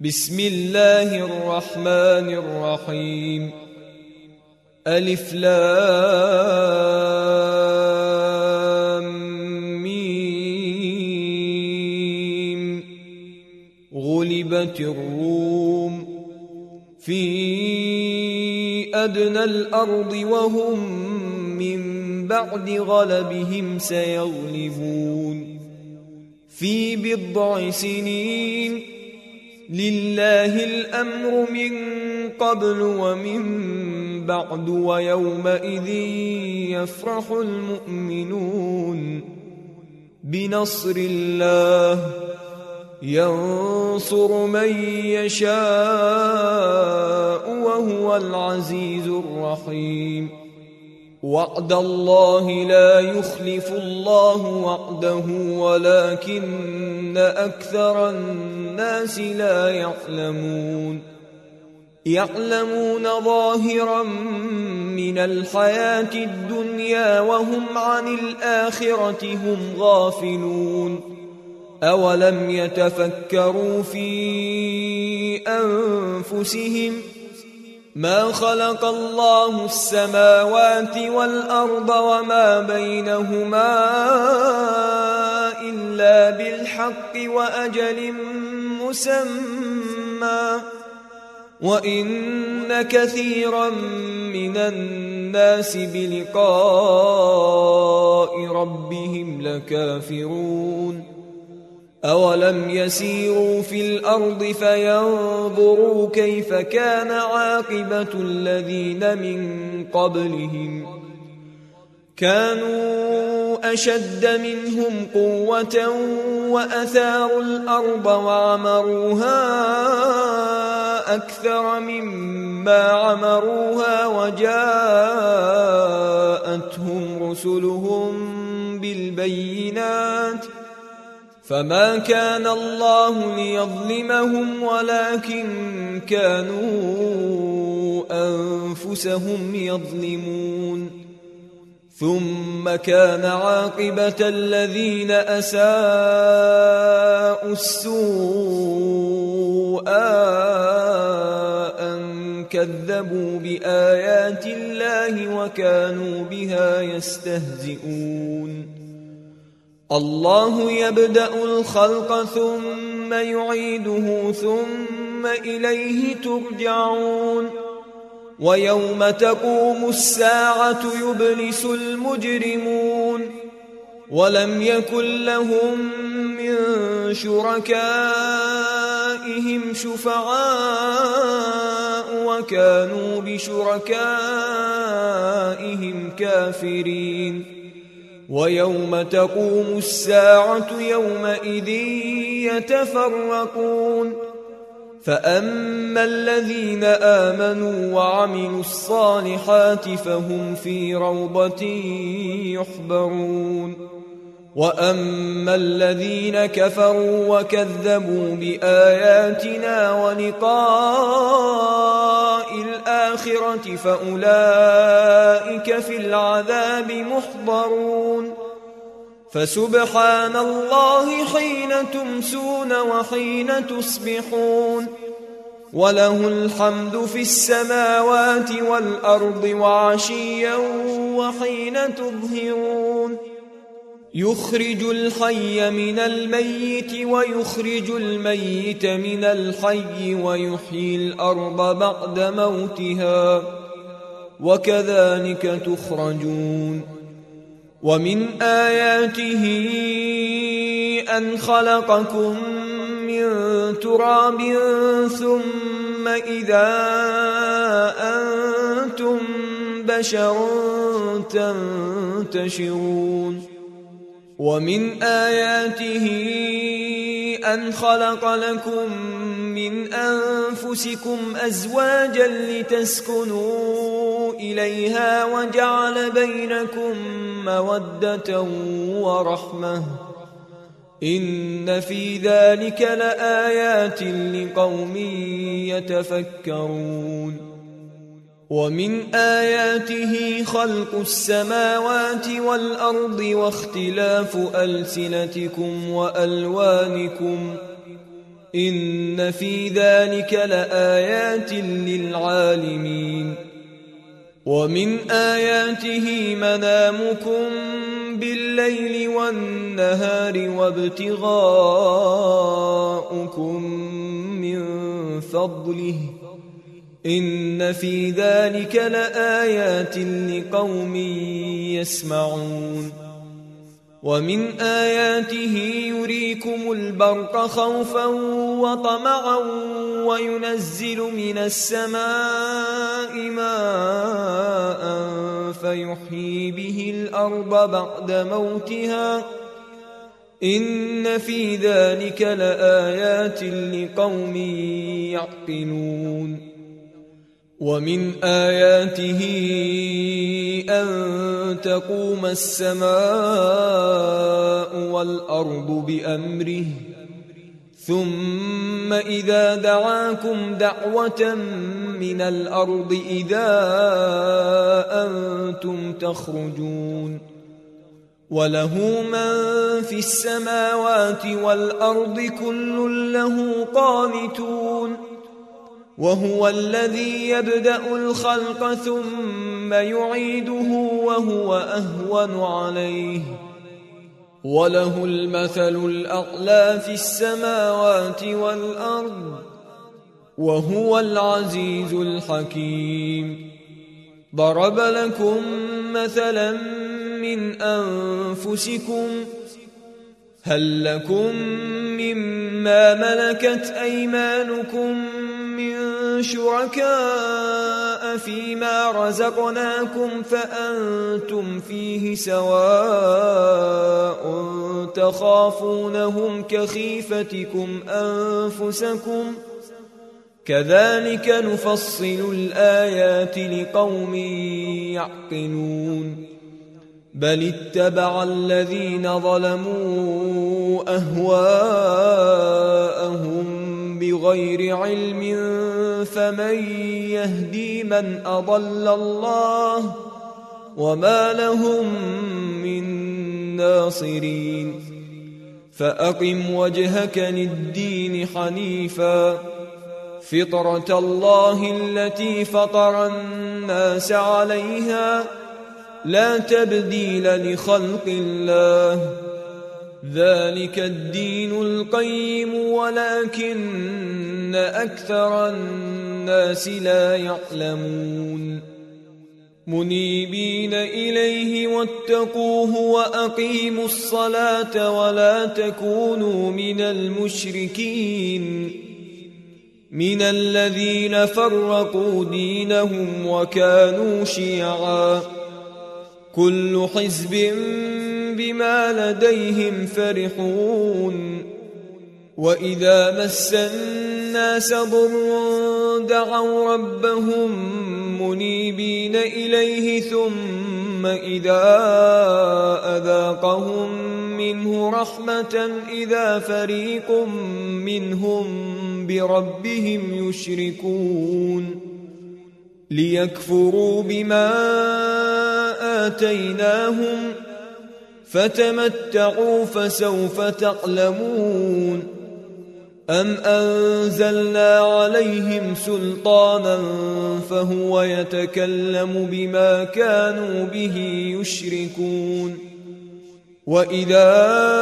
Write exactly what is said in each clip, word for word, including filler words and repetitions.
بسم الله الرحمن الرحيم. ألف لام ميم. غلبت الروم في أدنى الأرض وهم من بعد غلبهم سيغلبون في بضع سنين. لله الأمر من قبل ومن بعد ويومئذ يفرح المؤمنون بنصر الله ينصر من يشاء وهو العزيز الرحيم. وعد الله لا يخلف الله وعده ولكن أكثر الناس لا يعلمون. يعلمون ظاهرا من الحياة الدنيا وهم عن الآخرة هم غافلون. أولم يتفكروا في أنفسهم ما خلق الله السماوات والأرض وما بينهما إلا بالحق وأجل مسمى وإن كثيرا من الناس بلقاء ربهم لكافرون. أولم يسيروا في الأرض فينظروا كيف كان عاقبة الذين من قبلهم كانوا أشد منهم قوة وأثاروا الأرض وعمروها أكثر مما عمروها وجاءتهم رسلهم بالبينات فما كان الله ليظلمهم ولكن كانوا أنفسهم يظلمون. ثم كان عاقبة الذين أساءوا السوء أن كذبوا بآيات الله وكانوا بها يستهزئون. الله يبدأ الخلق ثم يعيده ثم إليه ترجعون. ويوم تقوم الساعة يبلس المجرمون ولم يكن لهم من شركائهم شفعاء وكانوا بشركائهم كافرين. ويوم تقوم الساعة يومئذ يتفرقون فأما الذين آمنوا وعملوا الصالحات فهم في روضة يحبرون. وأما الذين كفروا وكذبوا بآياتنا ولقاء الآخرة فأولئك في العذاب محضرون. فسبحان الله حين تمسون وحين تصبحون وله الحمد في السماوات والأرض وعشيا وحين تظهرون. يخرج الحي من الميت ويخرج الميت من الحي ويحيي الأرض بعد موتها وكذلك تخرجون. ومن آياته أن خلقكم من تراب ثم إذا أنتم بشر تنتشرون. ومن آياته أن خلق لكم من أنفسكم أزواجا لتسكنوا إليها وجعل بينكم مودة ورحمة إن في ذلك لآيات لقوم يتفكرون. ومن آياته خلق السماوات والأرض واختلاف ألسنتكم وألوانكم إن في ذلك لآيات للعالمين ومن آياته منامكم بالليل والنهار وابتغاؤكم من فضله إن في ذلك لآيات لقوم يسمعون ومن آياته يريكم البرق خوفا وطمعا وينزل من السماء ماء فيحيي به الأرض بعد موتها إن في ذلك لآيات لقوم يعقلون ومن آياته أن تقوم السماء والأرض بأمره ثم إذا دعاكم دعوة من الأرض إذا أنتم تخرجون وله من في السماوات والأرض كل له قانتون وهو الذي يبدأ الخلق ثم يعيده وهو أهون عليه وله المثل الأعلى في السماوات والأرض وهو العزيز الحكيم ضرب لكم مثلا من أنفسكم هل لكم مما ملكت أيمانكم من شركاء فيما رزقناكم فأنتم فيه سواء تخافونهم كخيفتكم أنفسكم كذلك نفصل الآيات لقوم يعقلون بل اتبع الذين ظلموا أهواءهم بغير علم فمن يهدي من أضل الله وما لهم من ناصرين فأقم وجهك للدين حنيفا فطرة الله التي فطر الناس عليها لا تبديل لخلق الله ذلك الدين القيم ولكن أكثر الناس لا يعلمون منيبين إليه واتقوه وأقيموا الصلاة ولا تكونوا من المشركين من الذين فرقوا دينهم وكانوا شيعا كل حزب بما لديهم فرحون وإذا مس الناس ضر دعوا ربهم منيبين إليه ثم إذا أذاقهم منه رحمة إذا فريق منهم بربهم يشركون ليكفروا بما آتيناهم فتمتعوا فسوف تعلمون أم أنزلنا عليهم سلطانا فهو يتكلم بما كانوا به يشركون وإذا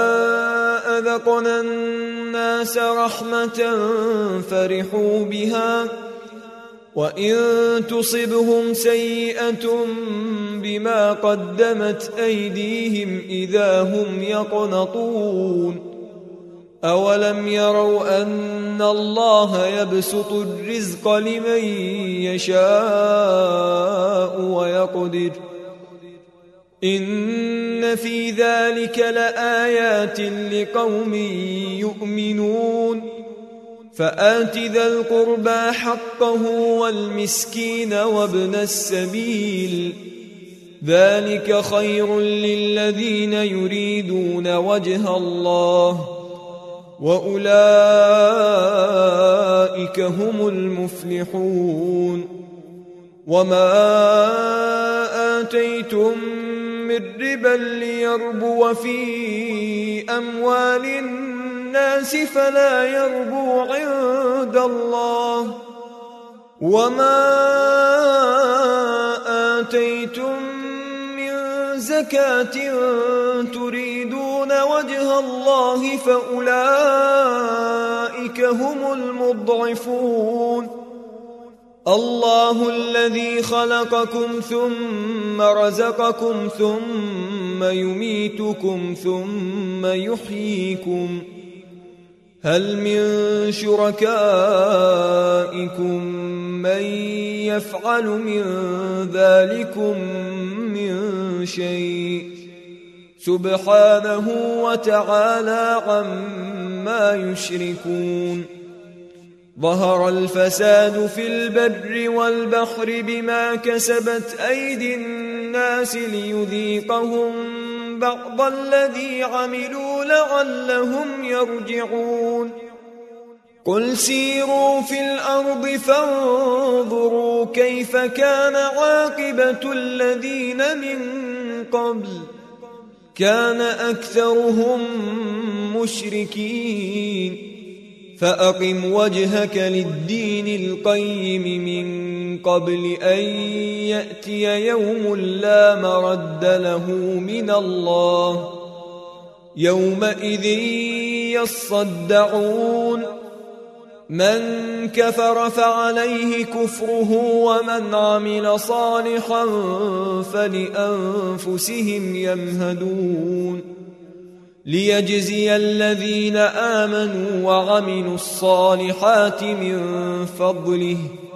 أذقنا الناس رحمة فرحوا بها وإن تصبهم سيئة بما قدمت أيديهم إذا هم يقنطون أولم يروا أن الله يبسط الرزق لمن يشاء ويقدر إن في ذلك لآيات لقوم يؤمنون فآت ذا القربى حقه والمسكين وابن السبيل ذلك خير للذين يريدون وجه الله وأولئك هم المفلحون وما آتيتم من ربا ليربو في أموال الناس فلا يربو عند الله وما آتيتم من زكاة تريدون وجه الله فأولئك هم المضعفون الله الذي خلقكم ثم رزقكم ثم يميتكم ثم يحييكم هل من شركائكم من يفعل من ذلكم من شيء سبحانه وتعالى عما يشركون ظهر الفساد في البر والبحر بما كسبت أيدي الناس ليذيقهم بعض الذي عملوا لعلهم يرجعون قل سيروا في الأرض فانظروا كيف كان عاقبة الذين من قبل كان أكثرهم مشركين فأقم وجهك للدين القيم من قبل أن يأتي يوم لا مرد له من الله يومئذ يصدعون من كفر فعليه كفره ومن عمل صالحا فلأنفسهم يمهدون ليجزي الذين آمنوا وعملوا الصالحات من فضله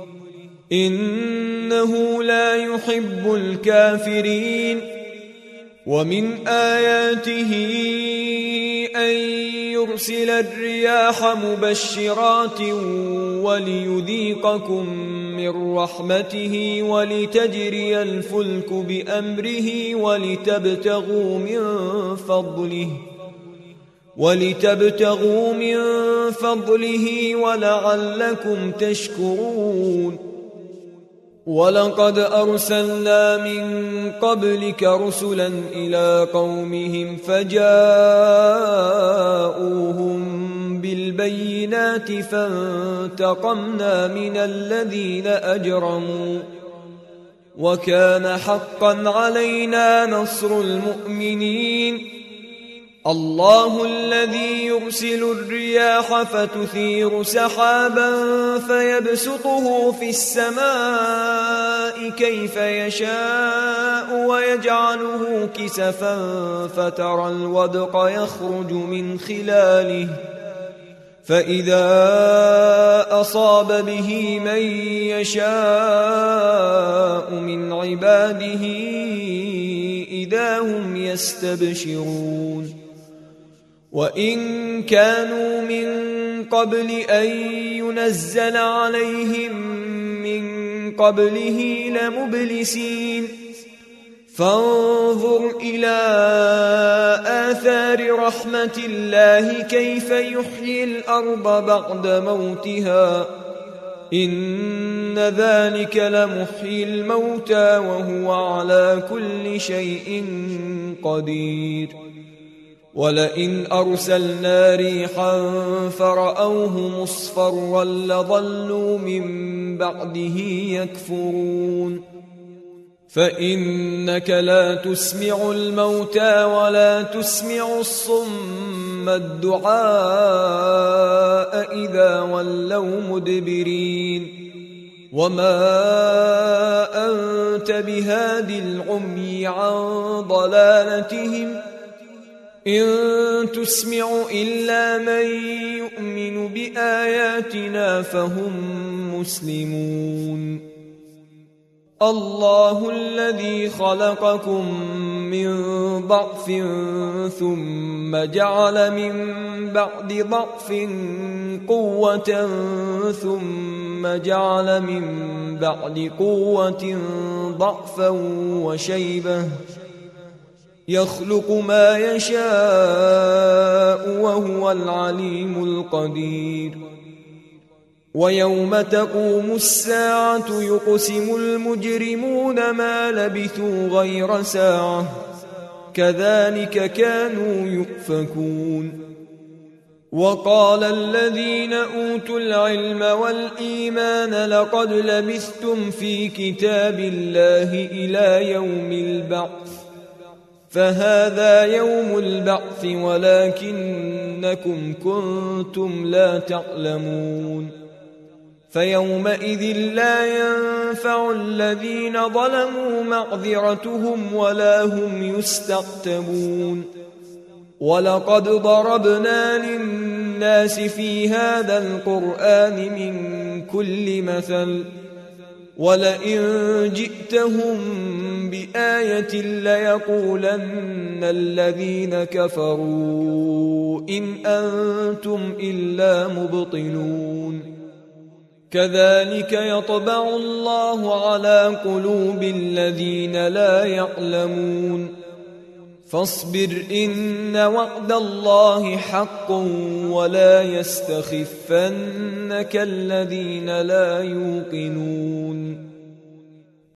إنه لا يحب الكافرين ومن آياته أن يرسل الرياح مبشرات وليذيقكم من رحمته ولتجري الفلك بأمره ولتبتغوا من فضله ولتبتغوا من فضله ولعلكم تشكرون ولقد أرسلنا من قبلك رسلا إلى قومهم فجاءوهم بالبينات فانتقمنا من الذين أجرموا وكان حقا علينا نصر المؤمنين الله الذي يرسل الرياح فتثير سحابا فيبسطه في السماء كيف يشاء ويجعله كسفا فترى الودق يخرج من خلاله فإذا أصاب به من يشاء من عباده إذا هم يستبشرون وإن كانوا من قبل أن ينزل عليهم من قبله لمبلسين فانظر إلى آثار رحمة الله كيف يحيي الأرض بعد موتها إن ذلك لمحيي الموتى وهو على كل شيء قدير ولئن أرسلنا ريحا فرأوه مصفرا لظلوا من بعده يكفرون فإنك لا تسمع الموتى ولا تسمع الصم الدعاء إذا ولوا مدبرين وما أنت بهاد العمي عن ضلالتهم إن تسمع إلا من يؤمن بآياتنا فهم مسلمون الله الذي خلقكم من ضعف ثم جعل من بعد ضعف قوة ثم جعل من بعد قوة ضعفا وشيبة يخلق ما يشاء وهو العليم القدير ويوم تقوم الساعة يقسم المجرمون ما لبثوا غير ساعة كذلك كانوا يؤفكون وقال الذين أوتوا العلم والإيمان لقد لبثتم في كتاب الله إلى يوم البعث فهذا يوم البعث ولكنكم كنتم لا تعلمون فيومئذ لا ينفع الذين ظلموا معذرتهم ولا هم يستعتبون ولقد ضربنا للناس في هذا القرآن من كل مثل ولئن جئتهم بآية ليقولن الذين كفروا إن أنتم إلا مبطلون كذلك يطبع الله على قلوب الذين لا يعلمون فاصبر إن وعد الله حق ولا يستخفنك الذين لا يوقنون